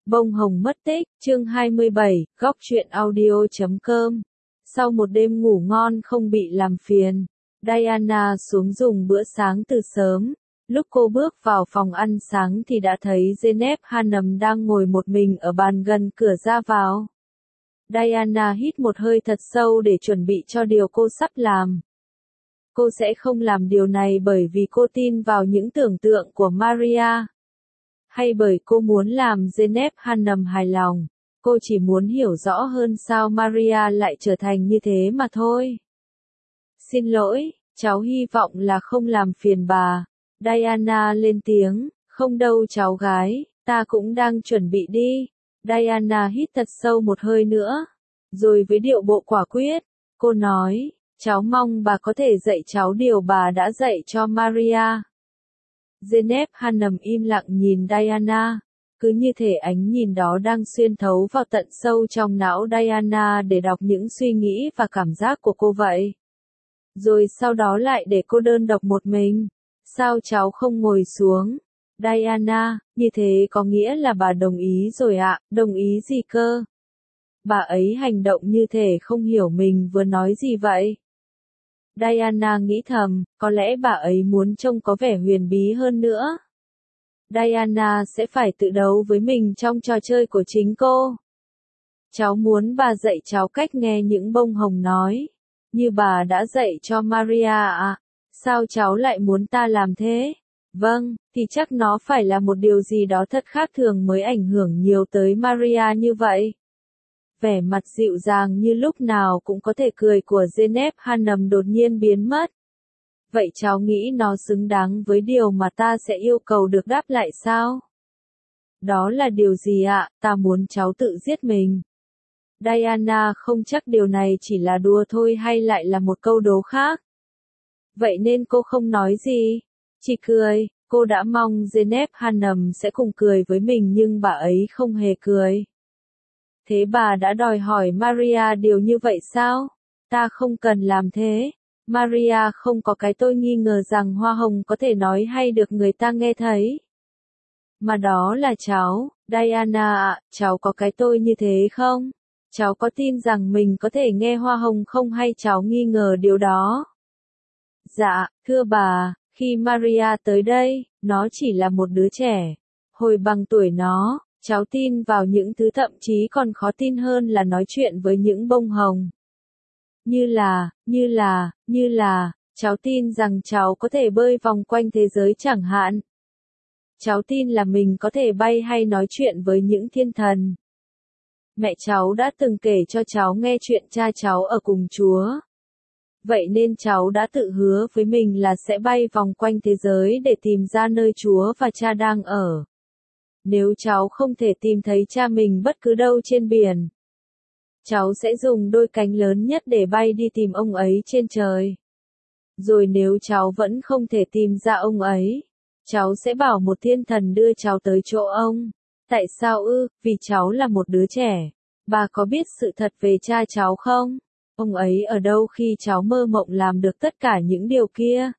Bông hồng mất tích, chương 27, góc truyện audio.com. Sau một đêm ngủ ngon không bị làm phiền, Diana xuống dùng bữa sáng từ sớm. Lúc cô bước vào phòng ăn sáng thì đã thấy Zeynep Hanım đang ngồi một mình ở bàn gần cửa ra vào. Diana hít một hơi thật sâu để chuẩn bị cho điều cô sắp làm. Cô sẽ không làm điều này bởi vì cô tin vào những tưởng tượng của Maria, hay bởi cô muốn làm Zeynep Hanım hài lòng. Cô chỉ muốn hiểu rõ hơn sao Maria lại trở thành như thế mà thôi. Xin lỗi, cháu hy vọng là không làm phiền bà. Diana lên tiếng, không đâu cháu gái, ta cũng đang chuẩn bị đi. Diana hít thật sâu một hơi nữa, rồi với điệu bộ quả quyết, cô nói, cháu mong bà có thể dạy cháu điều bà đã dạy cho Maria. Zeynep Hanım im lặng nhìn Diana, cứ như thể ánh nhìn đó đang xuyên thấu vào tận sâu trong não Diana để đọc những suy nghĩ và cảm giác của cô vậy. Rồi sau đó lại để cô đơn độc một mình. Sao cháu không ngồi xuống? Diana, như thế có nghĩa là bà đồng ý rồi ạ, đồng ý gì cơ? Bà ấy hành động như thể không hiểu mình vừa nói gì vậy. Diana nghĩ thầm, có lẽ bà ấy muốn trông có vẻ huyền bí hơn nữa. Diana sẽ phải tự đấu với mình trong trò chơi của chính cô. Cháu muốn bà dạy cháu cách nghe những bông hồng nói, như bà đã dạy cho Maria à? Sao cháu lại muốn ta làm thế? Vâng, thì chắc nó phải là một điều gì đó thật khác thường mới ảnh hưởng nhiều tới Maria như vậy. Vẻ mặt dịu dàng như lúc nào cũng có thể cười của Zeynep Hanım đột nhiên biến mất. Vậy cháu nghĩ nó xứng đáng với điều mà ta sẽ yêu cầu được đáp lại sao? Đó là điều gì ạ? Ta muốn cháu tự giết mình. Diana không chắc điều này chỉ là đùa thôi hay lại là một câu đố khác. Vậy nên cô không nói gì, chỉ cười. Cô đã mong Zeynep Hanım sẽ cùng cười với mình nhưng bà ấy không hề cười. Thế bà đã đòi hỏi Maria điều như vậy sao? Ta không cần làm thế. Maria không có cái tôi nghi ngờ rằng hoa hồng có thể nói hay được người ta nghe thấy. Mà đó là cháu, Diana ạ, cháu có cái tôi như thế không? Cháu có tin rằng mình có thể nghe hoa hồng không hay cháu nghi ngờ điều đó? Dạ, thưa bà, khi Maria tới đây, nó chỉ là một đứa trẻ. Hồi bằng tuổi nó, cháu tin vào những thứ thậm chí còn khó tin hơn là nói chuyện với những bông hồng. Như là, cháu tin rằng cháu có thể bơi vòng quanh thế giới chẳng hạn. Cháu tin là mình có thể bay hay nói chuyện với những thiên thần. Mẹ cháu đã từng kể cho cháu nghe chuyện cha cháu ở cùng Chúa. Vậy nên cháu đã tự hứa với mình là sẽ bay vòng quanh thế giới để tìm ra nơi Chúa và cha đang ở. Nếu cháu không thể tìm thấy cha mình bất cứ đâu trên biển, cháu sẽ dùng đôi cánh lớn nhất để bay đi tìm ông ấy trên trời. Rồi nếu cháu vẫn không thể tìm ra ông ấy, cháu sẽ bảo một thiên thần đưa cháu tới chỗ ông. Tại sao ư? Vì cháu là một đứa trẻ. Bà có biết sự thật về cha cháu không? Ông ấy ở đâu khi cháu mơ mộng làm được tất cả những điều kia?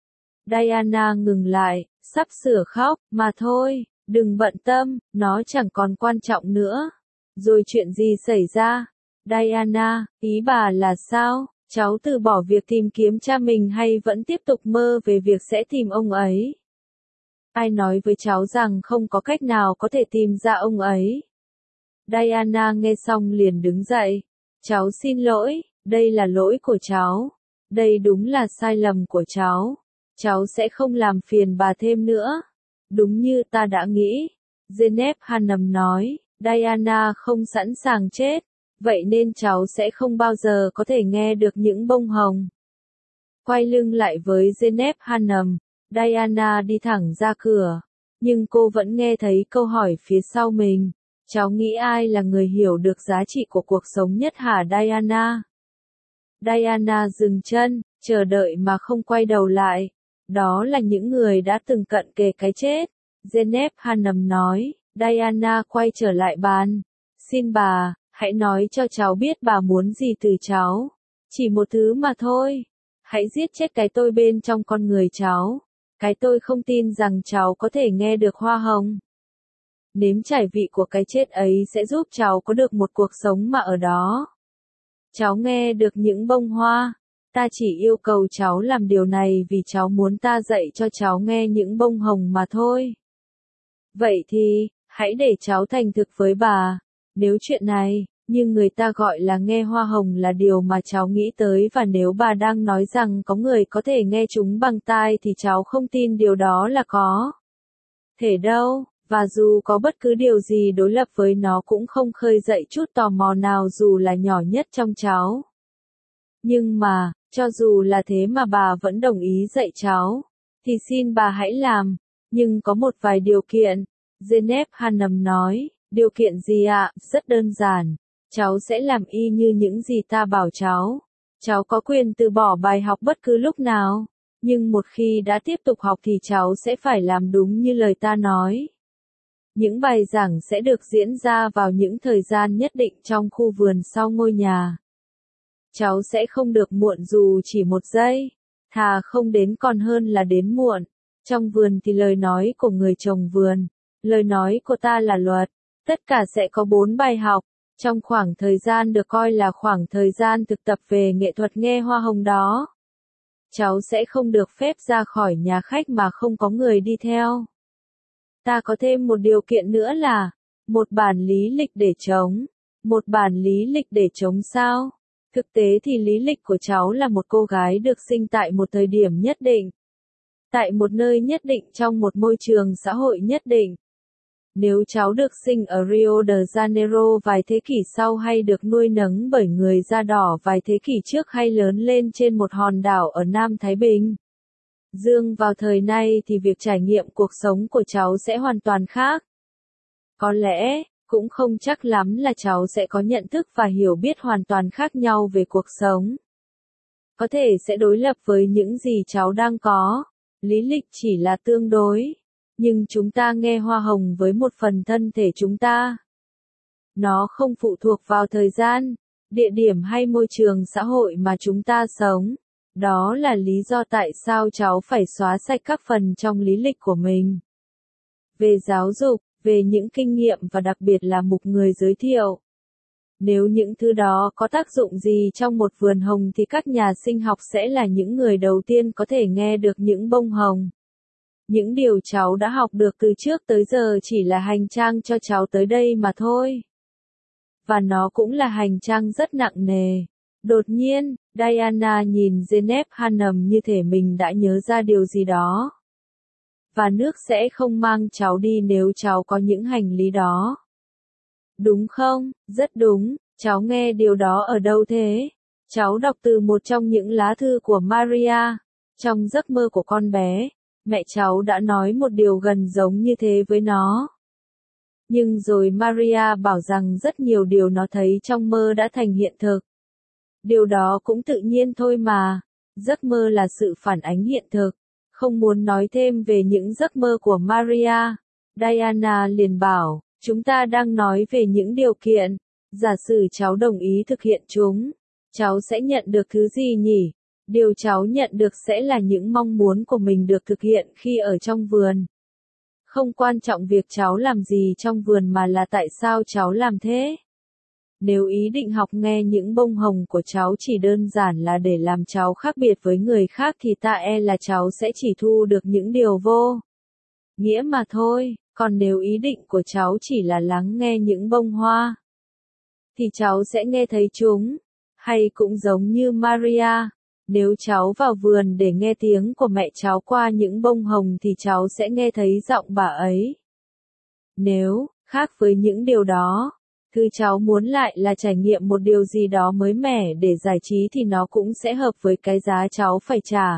Diana ngừng lại, sắp sửa khóc, mà thôi, đừng bận tâm, nó chẳng còn quan trọng nữa. Rồi chuyện gì xảy ra? Diana, ý bà là sao? Cháu từ bỏ việc tìm kiếm cha mình hay vẫn tiếp tục mơ về việc sẽ tìm ông ấy? Ai nói với cháu rằng không có cách nào có thể tìm ra ông ấy? Diana nghe xong liền đứng dậy. Cháu xin lỗi, đây là lỗi của cháu. Đây đúng là sai lầm của cháu. Cháu sẽ không làm phiền bà thêm nữa. Đúng như ta đã nghĩ. Zeynep Hanım nói, Diana không sẵn sàng chết. Vậy nên cháu sẽ không bao giờ có thể nghe được những bông hồng. Quay lưng lại với Zeynep Hanım, Diana đi thẳng ra cửa. Nhưng cô vẫn nghe thấy câu hỏi phía sau mình. Cháu nghĩ ai là người hiểu được giá trị của cuộc sống nhất hả Diana? Diana dừng chân, chờ đợi mà không quay đầu lại. Đó là những người đã từng cận kề cái chết. Zeynep Hanım nói. Diana quay trở lại bàn. Xin bà, hãy nói cho cháu biết bà muốn gì từ cháu. Chỉ một thứ mà thôi. Hãy giết chết cái tôi bên trong con người cháu. Cái tôi không tin rằng cháu có thể nghe được hoa hồng. Nếm trải vị của cái chết ấy sẽ giúp cháu có được một cuộc sống mà ở đó. Cháu nghe được những bông hoa. Ta chỉ yêu cầu cháu làm điều này vì cháu muốn ta dạy cho cháu nghe những bông hồng mà thôi. Vậy thì, hãy để cháu thành thực với bà. Nếu chuyện này, như người ta gọi là nghe hoa hồng là điều mà cháu nghĩ tới và nếu bà đang nói rằng có người có thể nghe chúng bằng tai thì cháu không tin điều đó là có thể đâu, và dù có bất cứ điều gì đối lập với nó cũng không khơi dậy chút tò mò nào dù là nhỏ nhất trong cháu. Nhưng mà, cho dù là thế mà bà vẫn đồng ý dạy cháu, thì xin bà hãy làm, nhưng có một vài điều kiện. Genep Hanum nói, điều kiện gì ạ? Rất đơn giản, cháu sẽ làm y như những gì ta bảo cháu. Cháu có quyền từ bỏ bài học bất cứ lúc nào, nhưng một khi đã tiếp tục học thì cháu sẽ phải làm đúng như lời ta nói. Những bài giảng sẽ được diễn ra vào những thời gian nhất định trong khu vườn sau ngôi nhà. Cháu sẽ không được muộn dù chỉ một giây, thà không đến còn hơn là đến muộn. Trong vườn thì lời nói của người trồng vườn, lời nói của ta là luật. Tất cả sẽ có 4 bài học. Trong khoảng thời gian được coi là khoảng thời gian thực tập về nghệ thuật nghe hoa hồng đó, cháu sẽ không được phép ra khỏi nhà khách mà không có người đi theo. Ta có thêm một điều kiện nữa là, một bản lý lịch để chống. Một bản lý lịch để chống sao? Thực tế thì lý lịch của cháu là một cô gái được sinh tại một thời điểm nhất định, tại một nơi nhất định trong một môi trường xã hội nhất định. Nếu cháu được sinh ở Rio de Janeiro vài thế kỷ sau hay được nuôi nấng bởi người da đỏ vài thế kỷ trước hay lớn lên trên một hòn đảo ở Nam Thái Bình Dương vào thời nay thì việc trải nghiệm cuộc sống của cháu sẽ hoàn toàn khác. Có lẽ, cũng không chắc lắm là cháu sẽ có nhận thức và hiểu biết hoàn toàn khác nhau về cuộc sống. Có thể sẽ đối lập với những gì cháu đang có. Lý lịch chỉ là tương đối. Nhưng chúng ta nghe hoa hồng với một phần thân thể chúng ta. Nó không phụ thuộc vào thời gian, địa điểm hay môi trường xã hội mà chúng ta sống. Đó là lý do tại sao cháu phải xóa sạch các phần trong lý lịch của mình. Về giáo dục, về những kinh nghiệm và đặc biệt là mục người giới thiệu. Nếu những thứ đó có tác dụng gì trong một vườn hồng thì các nhà sinh học sẽ là những người đầu tiên có thể nghe được những bông hồng. Những điều cháu đã học được từ trước tới giờ chỉ là hành trang cho cháu tới đây mà thôi. Và nó cũng là hành trang rất nặng nề. Đột nhiên, Diana nhìn Genep Hanum như thể mình đã nhớ ra điều gì đó. Và nước sẽ không mang cháu đi nếu cháu có những hành lý đó. Đúng không? Rất đúng, cháu nghe điều đó ở đâu thế? Cháu đọc từ một trong những lá thư của Maria. Trong giấc mơ của con bé, mẹ cháu đã nói một điều gần giống như thế với nó. Nhưng rồi Maria bảo rằng rất nhiều điều nó thấy trong mơ đã thành hiện thực. Điều đó cũng tự nhiên thôi mà. Giấc mơ là sự phản ánh hiện thực. Không muốn nói thêm về những giấc mơ của Maria, Diana liền bảo, chúng ta đang nói về những điều kiện. Giả sử cháu đồng ý thực hiện chúng, cháu sẽ nhận được thứ gì nhỉ? Điều cháu nhận được sẽ là những mong muốn của mình được thực hiện khi ở trong vườn. Không quan trọng việc cháu làm gì trong vườn mà là tại sao cháu làm thế. Nếu ý định học nghe những bông hồng của cháu chỉ đơn giản là để làm cháu khác biệt với người khác thì ta e là cháu sẽ chỉ thu được những điều vô nghĩa mà thôi. Còn nếu ý định của cháu chỉ là lắng nghe những bông hoa, thì cháu sẽ nghe thấy chúng. Hay cũng giống như Maria, nếu cháu vào vườn để nghe tiếng của mẹ cháu qua những bông hồng thì cháu sẽ nghe thấy giọng bà ấy. Nếu, khác với những điều đó, thứ cháu muốn lại là trải nghiệm một điều gì đó mới mẻ để giải trí thì nó cũng sẽ hợp với cái giá cháu phải trả.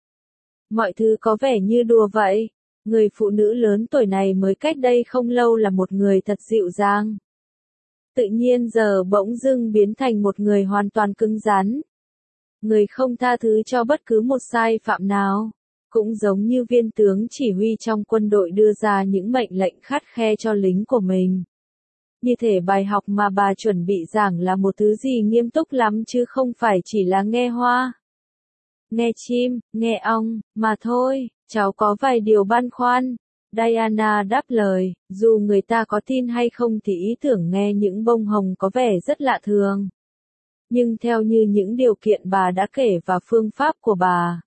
Mọi thứ có vẻ như đùa vậy. Người phụ nữ lớn tuổi này mới cách đây không lâu là một người thật dịu dàng. Tự nhiên giờ bỗng dưng biến thành một người hoàn toàn cứng rắn. Người không tha thứ cho bất cứ một sai phạm nào. Cũng giống như viên tướng chỉ huy trong quân đội đưa ra những mệnh lệnh khắt khe cho lính của mình. Như thể bài học mà bà chuẩn bị giảng là một thứ gì nghiêm túc lắm chứ không phải chỉ là nghe hoa, nghe chim, nghe ong, mà thôi. Cháu có vài điều băn khoăn. Diana đáp lời, dù người ta có tin hay không thì ý tưởng nghe những bông hồng có vẻ rất lạ thường. Nhưng theo như những điều kiện bà đã kể và phương pháp của bà,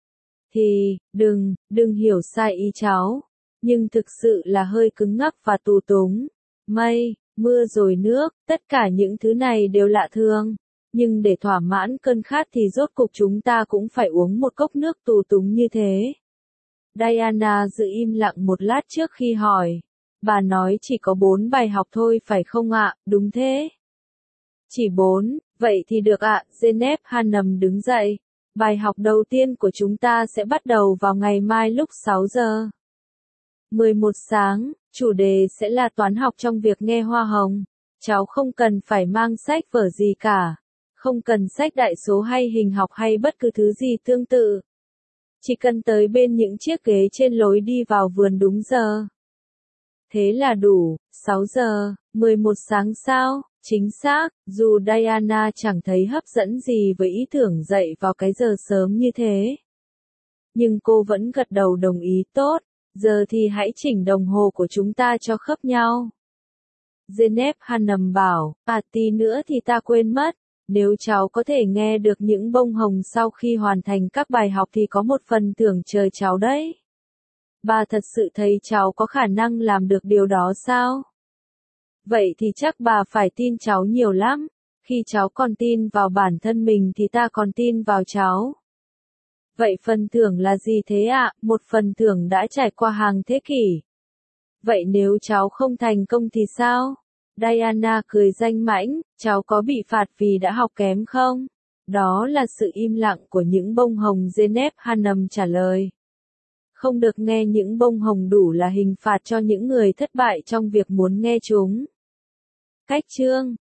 thì, đừng hiểu sai ý cháu. Nhưng thực sự là hơi cứng ngắc và tù túng. Mây, mưa rồi nước, tất cả những thứ này đều lạ thường. Nhưng để thỏa mãn cơn khát thì rốt cục chúng ta cũng phải uống một cốc nước tù túng như thế. Diana giữ im lặng một lát trước khi hỏi. Bà nói chỉ có 4 bài học thôi phải không ạ? Đúng thế. Chỉ 4, vậy thì được ạ. Genep Hanum đứng dậy. Bài học đầu tiên của chúng ta sẽ bắt đầu vào ngày mai lúc 6 giờ. 11 sáng, chủ đề sẽ là toán học trong việc nghe hoa hồng. Cháu không cần phải mang sách vở gì cả. Không cần sách đại số hay hình học hay bất cứ thứ gì tương tự. Chỉ cần tới bên những chiếc ghế trên lối đi vào vườn đúng giờ. Thế là đủ. 6 giờ, 11 sáng sao? Chính xác, dù Diana chẳng thấy hấp dẫn gì với ý tưởng dậy vào cái giờ sớm như thế. Nhưng cô vẫn gật đầu đồng ý. Tốt, giờ thì hãy chỉnh đồng hồ của chúng ta cho khớp nhau. Genep Hanum bảo, tí nữa thì ta quên mất. Nếu cháu có thể nghe được những bông hồng sau khi hoàn thành các bài học thì có một phần thưởng chờ cháu đấy. Bà thật sự thấy cháu có khả năng làm được điều đó sao? Vậy thì chắc bà phải tin cháu nhiều lắm. Khi cháu còn tin vào bản thân mình thì ta còn tin vào cháu. Vậy phần thưởng là gì thế ạ? Một phần thưởng đã trải qua hàng thế kỷ. Vậy nếu cháu không thành công thì sao? Diana cười danh mãnh, cháu có bị phạt vì đã học kém không? Đó là sự im lặng của những bông hồng. Genep Hanum trả lời. Không được nghe những bông hồng đủ là hình phạt cho những người thất bại trong việc muốn nghe chúng. Cách chương